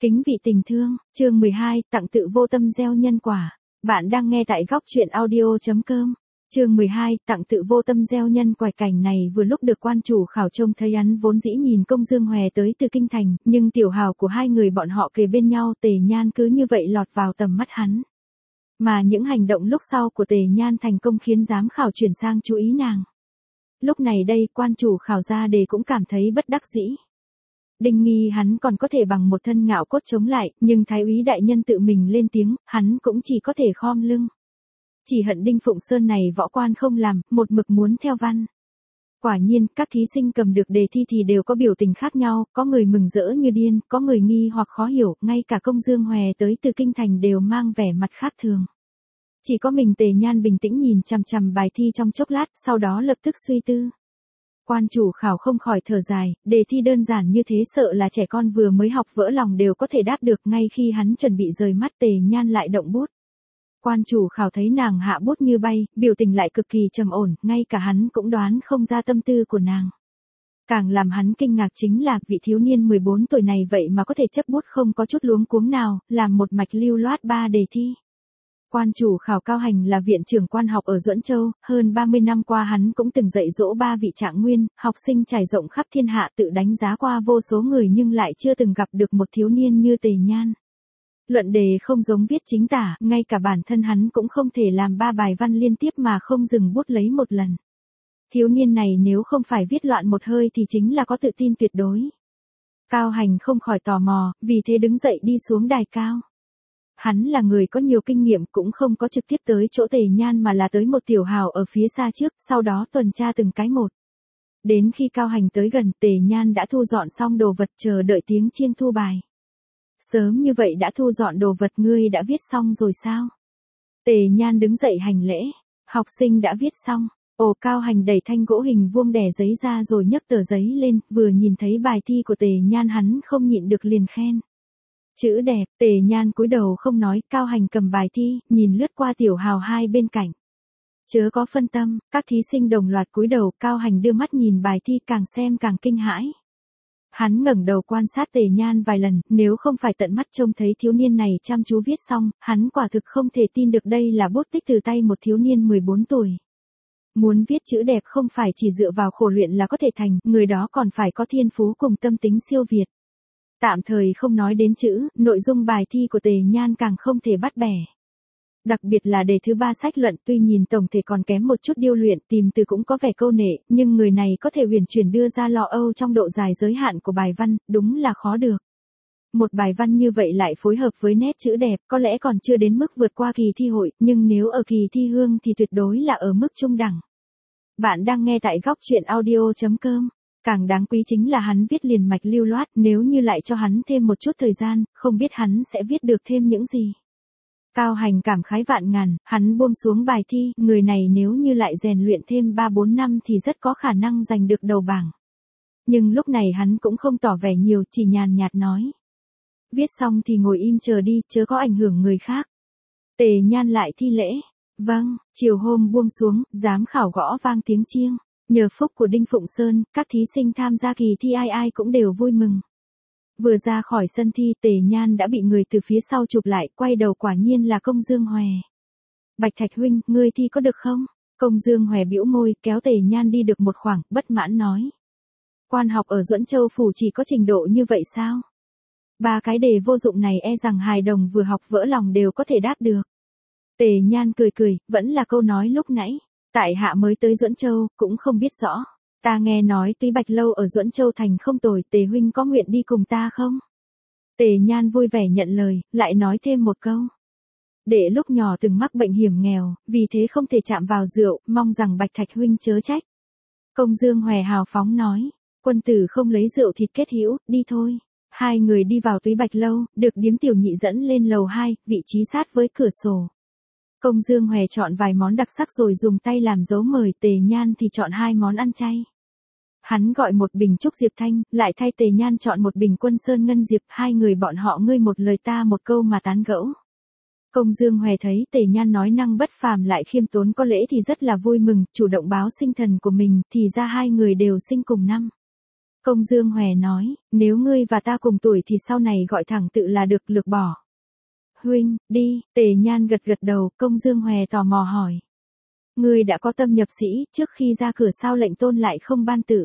Kính vị tình thương, chương 12, tặng tự vô tâm gieo nhân quả. Bạn đang nghe tại góc truyện audio.com. Chương 12, tặng tự vô tâm gieo nhân quả. Cảnh này vừa lúc được quan chủ khảo trông thấy, hắn vốn dĩ nhìn Công Dương Hòe tới từ kinh thành, nhưng tiểu hào của hai người bọn họ kề bên nhau, Tề Nhan cứ như vậy lọt vào tầm mắt hắn. Mà những hành động lúc sau của Tề Nhan thành công khiến giám khảo chuyển sang chú ý nàng. Lúc này đây, quan chủ khảo ra đề cũng cảm thấy bất đắc dĩ. Đinh nghi hắn còn có thể bằng một thân ngạo cốt chống lại, nhưng thái úy đại nhân tự mình lên tiếng, hắn cũng chỉ có thể khom lưng. Chỉ hận Đinh Phụng Sơn này võ quan không làm, một mực muốn theo văn. Quả nhiên, các thí sinh cầm được đề thi thì đều có biểu tình khác nhau, có người mừng rỡ như điên, có người nghi hoặc khó hiểu, ngay cả Công Dương Hòe tới từ kinh thành đều mang vẻ mặt khác thường. Chỉ có mình Tề Nhan bình tĩnh nhìn chằm chằm bài thi trong chốc lát, sau đó lập tức suy tư. Quan chủ khảo không khỏi thở dài, đề thi đơn giản như thế sợ là trẻ con vừa mới học vỡ lòng đều có thể đáp được. Ngay khi hắn chuẩn bị rời mắt, Tề Nhan lại động bút. Quan chủ khảo thấy nàng hạ bút như bay, biểu tình lại cực kỳ trầm ổn, ngay cả hắn cũng đoán không ra tâm tư của nàng. Càng làm hắn kinh ngạc chính là vị thiếu niên 14 tuổi này vậy mà có thể chấp bút không có chút luống cuống nào, làm một mạch lưu loát 3 đề thi. Quan chủ khảo Cao Hành là viện trưởng quan học ở Duẫn Châu, hơn 30 năm qua hắn cũng từng dạy dỗ 3 vị trạng nguyên, học sinh trải rộng khắp thiên hạ, tự đánh giá qua vô số người nhưng lại chưa từng gặp được một thiếu niên như Tề Nhan. Luận đề không giống viết chính tả, ngay cả bản thân hắn cũng không thể làm 3 bài văn liên tiếp mà không dừng bút lấy một lần. Thiếu niên này nếu không phải viết loạn một hơi thì chính là có tự tin tuyệt đối. Cao Hành không khỏi tò mò, vì thế đứng dậy đi xuống đài cao. Hắn là người có nhiều kinh nghiệm, cũng không có trực tiếp tới chỗ Tề Nhan mà là tới một tiểu hào ở phía xa trước, sau đó tuần tra từng cái một. Đến khi Cao Hành tới gần, Tề Nhan đã thu dọn xong đồ vật chờ đợi tiếng chiêng thu bài. Sớm như vậy đã thu dọn đồ vật, ngươi đã viết xong rồi sao? Tề Nhan đứng dậy hành lễ. Học sinh đã viết xong. Ồ, Cao Hành đẩy thanh gỗ hình vuông đè giấy ra rồi nhấc tờ giấy lên, vừa nhìn thấy bài thi của Tề Nhan hắn không nhịn được liền khen. Chữ đẹp. Tề Nhan cúi đầu không nói. Cao Hành cầm bài thi, nhìn lướt qua tiểu hào hai bên cạnh. Chớ có phân tâm. Các thí sinh đồng loạt cúi đầu. Cao Hành đưa mắt nhìn bài thi, càng xem càng kinh hãi. Hắn ngẩng đầu quan sát Tề Nhan vài lần, nếu không phải tận mắt trông thấy thiếu niên này chăm chú viết xong, hắn quả thực không thể tin được đây là bút tích từ tay một thiếu niên 14 tuổi. Muốn viết chữ đẹp không phải chỉ dựa vào khổ luyện là có thể thành, người đó còn phải có thiên phú cùng tâm tính siêu việt. Tạm thời không nói đến chữ, nội dung bài thi của Tề Nhan càng không thể bắt bẻ. Đặc biệt là đề thứ 3 sách luận, tuy nhìn tổng thể còn kém một chút điêu luyện, tìm từ cũng có vẻ câu nệ, nhưng người này có thể huyền chuyển đưa ra lo âu trong độ dài giới hạn của bài văn, đúng là khó được. Một bài văn như vậy lại phối hợp với nét chữ đẹp, có lẽ còn chưa đến mức vượt qua kỳ thi hội, nhưng nếu ở kỳ thi hương thì tuyệt đối là ở mức trung đẳng. Bạn đang nghe tại góc truyện audio.com. Càng đáng quý chính là hắn viết liền mạch lưu loát, nếu như lại cho hắn thêm một chút thời gian, không biết hắn sẽ viết được thêm những gì. Cao Hành cảm khái vạn ngàn, hắn buông xuống bài thi, người này nếu như lại rèn luyện thêm 3-4 năm thì rất có khả năng giành được đầu bảng. Nhưng lúc này hắn cũng không tỏ vẻ nhiều, chỉ nhàn nhạt nói. Viết xong thì ngồi im chờ đi, chớ có ảnh hưởng người khác. Tề Nhan lại thi lễ. Vâng. Chiều hôm buông xuống, giám khảo gõ vang tiếng chiêng. Nhờ phúc của Đinh Phụng Sơn, các thí sinh tham gia kỳ thi ai ai cũng đều vui mừng. Vừa ra khỏi sân thi, Tề Nhan đã bị người từ phía sau chụp lại, quay đầu quả nhiên là Công Dương Hòe. Bạch Thạch huynh, ngươi thi có được không? Công Dương Hòe bĩu môi, kéo Tề Nhan đi được một khoảng, bất mãn nói. Quan học ở Duẫn Châu phủ chỉ có trình độ như vậy sao? 3 cái đề vô dụng này e rằng hài đồng vừa học vỡ lòng đều có thể đáp được. Tề Nhan cười cười, vẫn là câu nói lúc nãy. Tại hạ mới tới Duẫn Châu, cũng không biết rõ. Ta nghe nói Túy Bạch Lâu ở Duẫn Châu thành không tồi, Tề huynh có nguyện đi cùng ta không? Tề Nhan vui vẻ nhận lời, lại nói thêm một câu. Đệ lúc nhỏ từng mắc bệnh hiểm nghèo, vì thế không thể chạm vào rượu, mong rằng Bạch Thạch huynh chớ trách. Công Dương Hòe hào phóng nói, quân tử không lấy rượu thịt kết hữu, đi thôi. Hai người đi vào Túy Bạch Lâu, được điếm tiểu nhị dẫn lên lầu 2, vị trí sát với cửa sổ. Công Dương Hòe chọn vài món đặc sắc rồi dùng tay làm dấu mời, Tề Nhan thì chọn 2 món ăn chay. Hắn gọi một bình trúc diệp thanh, lại thay Tề Nhan chọn một bình quân sơn ngân diệp, hai người bọn họ ngươi một lời ta một câu mà tán gẫu. Công Dương Hòe thấy Tề Nhan nói năng bất phàm lại khiêm tốn có lễ thì rất là vui mừng, chủ động báo sinh thần của mình, thì ra hai người đều sinh cùng năm. Công Dương Hòe nói, nếu ngươi và ta cùng tuổi thì sau này gọi thẳng tự là được, lược bỏ. Huynh, đi, Tề Nhan gật gật đầu. Công Dương Hòe tò mò hỏi. Ngươi đã có tâm nhập sĩ, trước khi ra cửa sao lệnh tôn lại không ban tự?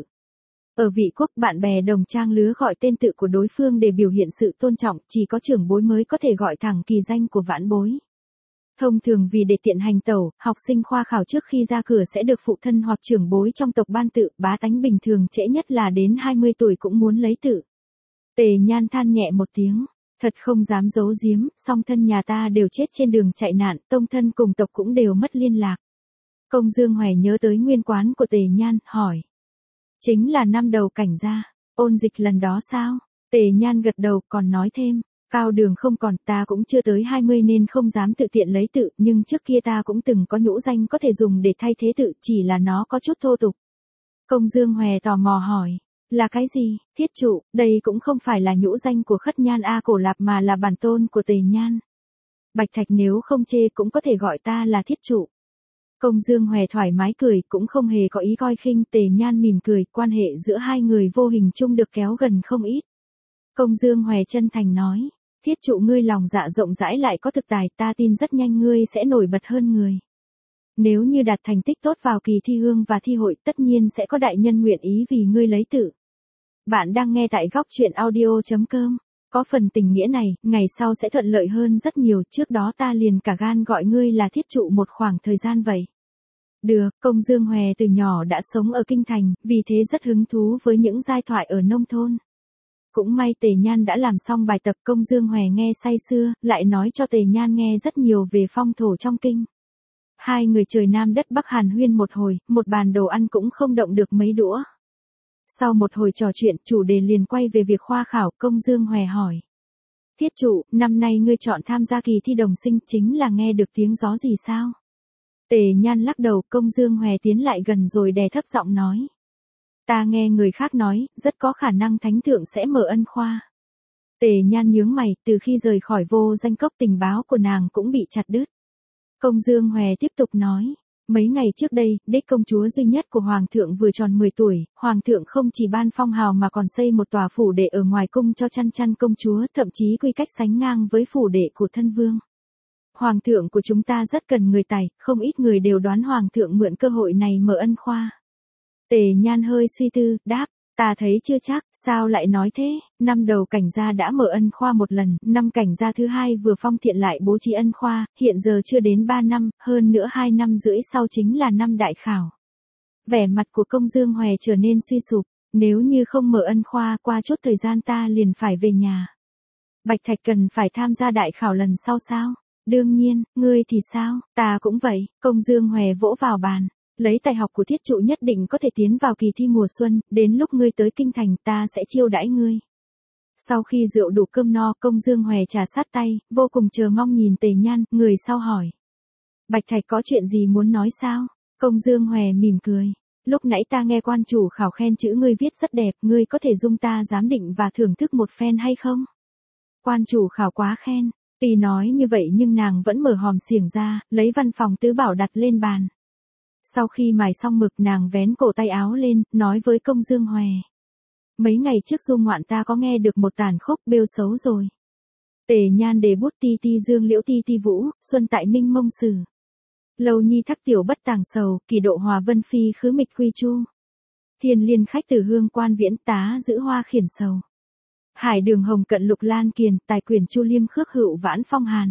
Ở Vị Quốc, bạn bè đồng trang lứa gọi tên tự của đối phương để biểu hiện sự tôn trọng, chỉ có trưởng bối mới có thể gọi thẳng kỳ danh của vãn bối. Thông thường vì để tiện hành tẩu, học sinh khoa khảo trước khi ra cửa sẽ được phụ thân hoặc trưởng bối trong tộc ban tự, bá tánh bình thường trễ nhất là đến 20 tuổi cũng muốn lấy tự. Tề Nhan than nhẹ một tiếng, thật không dám giấu giếm, song thân nhà ta đều chết trên đường chạy nạn, tông thân cùng tộc cũng đều mất liên lạc. Công Dương Hòe nhớ tới nguyên quán của Tề Nhan, hỏi. Chính là năm đầu cảnh gia, ôn dịch lần đó sao? Tề Nhan gật đầu, còn nói thêm. Cao đường không còn, ta cũng chưa tới 20 nên không dám tự tiện lấy tự, nhưng trước kia ta cũng từng có nhũ danh có thể dùng để thay thế tự, chỉ là nó có chút thô tục. Công Dương Hòe tò mò hỏi, là cái gì? Thiết trụ, đây cũng không phải là nhũ danh của Khất Nhan A Cổ Lạp mà là bản tôn của Tề Nhan. Bạch Thạch nếu không chê cũng có thể gọi ta là thiết trụ. Công Dương Hòe thoải mái cười, cũng không hề có ý coi khinh. Tề Nhan mỉm cười, quan hệ giữa hai người vô hình chung được kéo gần không ít. Công Dương Hòe chân thành nói. Thiết trụ ngươi lòng dạ rộng rãi lại có thực tài, ta tin rất nhanh ngươi sẽ nổi bật hơn người. Nếu như đạt thành tích tốt vào kỳ thi hương và thi hội, tất nhiên sẽ có đại nhân nguyện ý vì ngươi lấy tự. Bạn đang nghe tại góc truyện audio.com. Có phần tình nghĩa này, ngày sau sẽ thuận lợi hơn rất nhiều, trước đó ta liền cả gan gọi ngươi là thiết trụ một khoảng thời gian vậy. Được, Công Dương Hòe từ nhỏ đã sống ở kinh thành, vì thế rất hứng thú với những giai thoại ở nông thôn. Cũng may Tề Nhan đã làm xong bài tập. Công Dương Hòe nghe say sưa, lại nói cho Tề Nhan nghe rất nhiều về phong thổ trong kinh. Hai người trời Nam đất Bắc hàn huyên một hồi, một bàn đồ ăn cũng không động được mấy đũa. Sau một hồi trò chuyện, chủ đề liền quay về việc khoa khảo. Công Dương Hòe hỏi. Thiết trụ, năm nay ngươi chọn tham gia kỳ thi đồng sinh chính là nghe được tiếng gió gì sao? Tề Nhan lắc đầu. Công Dương Hòe tiến lại gần rồi đè thấp giọng nói. Ta nghe người khác nói, rất có khả năng thánh thượng sẽ mở ân khoa. Tề Nhan nhướng mày, từ khi rời khỏi Vô Danh Cốc tình báo của nàng cũng bị chặt đứt. Công Dương Hòe tiếp tục nói. Mấy ngày trước đây, đích công chúa duy nhất của Hoàng thượng vừa tròn 10 tuổi, Hoàng thượng không chỉ ban phong hào mà còn xây một tòa phủ đệ ở ngoài cung cho chăn chăn công chúa, thậm chí quy cách sánh ngang với phủ đệ của thân vương. Hoàng thượng của chúng ta rất cần người tài, không ít người đều đoán Hoàng thượng mượn cơ hội này mở ân khoa. Tề Nhan hơi suy tư, đáp, ta thấy chưa chắc, sao lại nói thế, năm đầu cảnh gia đã mở ân khoa một lần, năm cảnh gia thứ hai vừa phong thiện lại bố trí ân khoa, hiện giờ chưa đến 3 năm, hơn nữa 2 năm rưỡi sau chính là năm đại khảo. Vẻ mặt của Công Dương Hòe trở nên suy sụp, nếu như không mở ân khoa qua chút thời gian ta liền phải về nhà. Bạch Thạch cần phải tham gia đại khảo lần sau sao? Đương nhiên, ngươi thì sao, ta cũng vậy. Công Dương Hòe vỗ vào bàn. Lấy tài học của thiết trụ nhất định có thể tiến vào kỳ thi mùa xuân, đến lúc ngươi tới kinh thành ta sẽ chiêu đãi ngươi. Sau khi rượu đủ cơm no, Công Dương Hòe trà sát tay, vô cùng chờ mong nhìn Tề Nhan, người sau hỏi. Bạch Thạch có chuyện gì muốn nói sao? Công Dương Hòe mỉm cười. Lúc nãy ta nghe quan chủ khảo khen chữ ngươi viết rất đẹp, ngươi có thể dung ta giám định và thưởng thức một phen hay không? Quan chủ khảo quá khen. Tuy nói như vậy nhưng nàng vẫn mở hòm xiềng ra, lấy văn phòng tứ bảo đặt lên bàn. Sau khi mài xong mực nàng vén cổ tay áo lên, nói với Công Dương Hòe. Mấy ngày trước du ngoạn ta có nghe được một tàn khúc bêu xấu rồi. Tề Nhan đề bút ti ti dương liễu ti ti vũ, xuân tại minh mông sử. Lâu nhi thắc tiểu bất tàng sầu, kỳ độ hòa vân phi khứ mịch quy chu. Thiên liên khách từ hương quan viễn tá giữ hoa khiển sầu. Hải đường hồng cận lục lan kiền, tài quyền chu liêm khước hữu vãn phong hàn.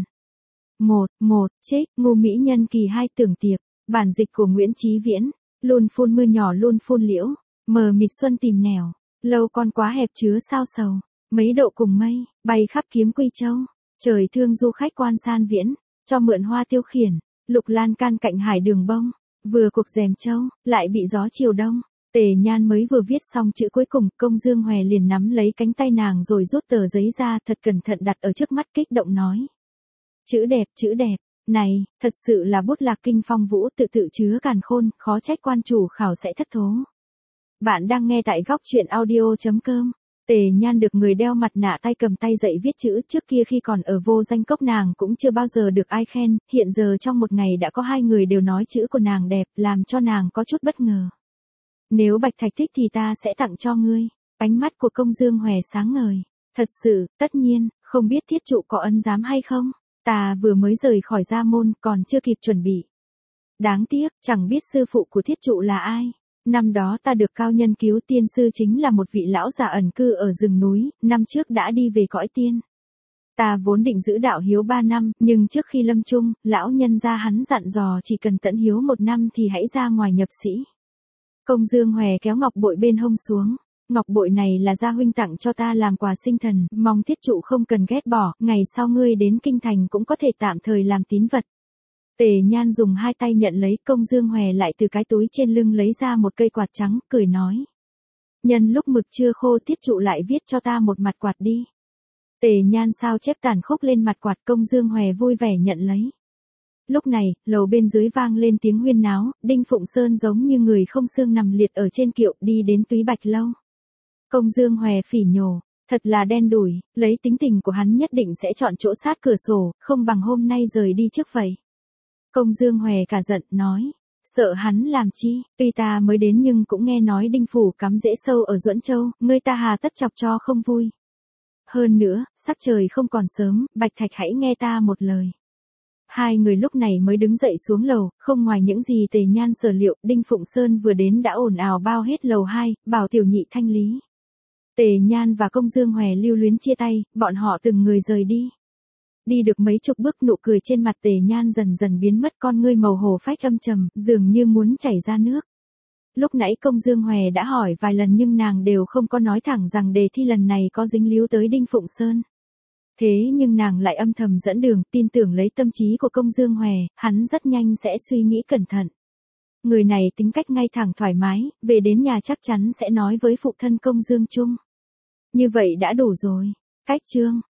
Một, trích, ngu mỹ nhân kỳ 2 tưởng tiệp. Bản dịch của Nguyễn Chí Viễn, luôn phun mưa nhỏ luôn phun liễu, mờ mịt xuân tìm nẻo, lâu con quá hẹp chứa sao sầu, mấy độ cùng mây, bay khắp kiếm Quy Châu, trời thương du khách quan san viễn, cho mượn hoa tiêu khiển, lục lan can cạnh hải đường bông, vừa cuộc rèm châu, lại bị gió chiều đông. Tề Nhan mới vừa viết xong chữ cuối cùng, Công Dương Hòe liền nắm lấy cánh tay nàng rồi rút tờ giấy ra thật cẩn thận đặt ở trước mắt kích động nói. Chữ đẹp. Này, thật sự là bút lạc kinh phong vũ tự tự chứa càn khôn, khó trách quan chủ khảo sẽ thất thố. Bạn đang nghe tại góc truyện audio.com. Tề Nhan được người đeo mặt nạ tay cầm tay dạy viết chữ, trước kia khi còn ở Vô Danh Cốc nàng cũng chưa bao giờ được ai khen, hiện giờ trong một ngày đã có 2 người đều nói chữ của nàng đẹp, làm cho nàng có chút bất ngờ. Nếu Bạch Thạch thích thì ta sẽ tặng cho ngươi. Ánh mắt của Công Dương Hòe sáng ngời. Thật sự, tất nhiên, không biết thiết trụ có ân giám hay không? Ta vừa mới rời khỏi gia môn còn chưa kịp chuẩn bị. Đáng tiếc, chẳng biết sư phụ của thiết trụ là ai. Năm đó ta được cao nhân cứu tiên sư chính là một vị lão già ẩn cư ở rừng núi, năm trước đã đi về cõi tiên. Ta vốn định giữ đạo hiếu 3 năm, nhưng trước khi lâm chung, lão nhân gia hắn dặn dò chỉ cần tận hiếu 1 năm thì hãy ra ngoài nhập sĩ. Công Dương Hòe kéo ngọc bội bên hông xuống. Ngọc bội này là gia huynh tặng cho ta làm quà sinh thần, mong thiết trụ không cần ghét bỏ, ngày sau ngươi đến kinh thành cũng có thể tạm thời làm tín vật. Tề Nhan dùng 2 tay nhận lấy, Công Dương Hòe lại từ cái túi trên lưng lấy ra một cây quạt trắng, cười nói. Nhân lúc mực chưa khô thiết trụ lại viết cho ta một mặt quạt đi. Tề Nhan sao chép tàn khúc lên mặt quạt, Công Dương Hòe vui vẻ nhận lấy. Lúc này, lầu bên dưới vang lên tiếng huyên náo, Đinh Phụng Sơn giống như người không xương nằm liệt ở trên kiệu đi đến Túy Bạch Lâu. Công Dương Hòe phỉ nhổ, thật là đen đủi, lấy tính tình của hắn nhất định sẽ chọn chỗ sát cửa sổ, không bằng hôm nay rời đi trước vậy. Công Dương Hòe cả giận, nói, sợ hắn làm chi, tuy ta mới đến nhưng cũng nghe nói Đinh Phủ cắm rễ sâu ở Duẫn Châu, ngươi ta hà tất chọc cho không vui. Hơn nữa, sắc trời không còn sớm, Bạch Thạch hãy nghe ta một lời. 2 người lúc này mới đứng dậy xuống lầu, không ngoài những gì Tề Nhan sở liệu, Đinh Phụng Sơn vừa đến đã ồn ào bao hết lầu 2, bảo tiểu nhị thanh lý. Tề Nhan và Công Dương Hòe lưu luyến chia tay, bọn họ từng người rời đi. Đi được mấy chục bước, nụ cười trên mặt Tề Nhan dần dần biến mất, con ngươi màu hổ phách âm trầm, dường như muốn chảy ra nước. Lúc nãy Công Dương Hòe đã hỏi vài lần nhưng nàng đều không có nói thẳng rằng đề thi lần này có dính líu tới Đinh Phụng Sơn. Thế nhưng nàng lại âm thầm dẫn đường, tin tưởng lấy tâm trí của Công Dương Hòe, hắn rất nhanh sẽ suy nghĩ cẩn thận. Người này tính cách ngay thẳng thoải mái, về đến nhà chắc chắn sẽ nói với phụ thân Công Dương Trung. Như vậy đã đủ rồi. Cách chương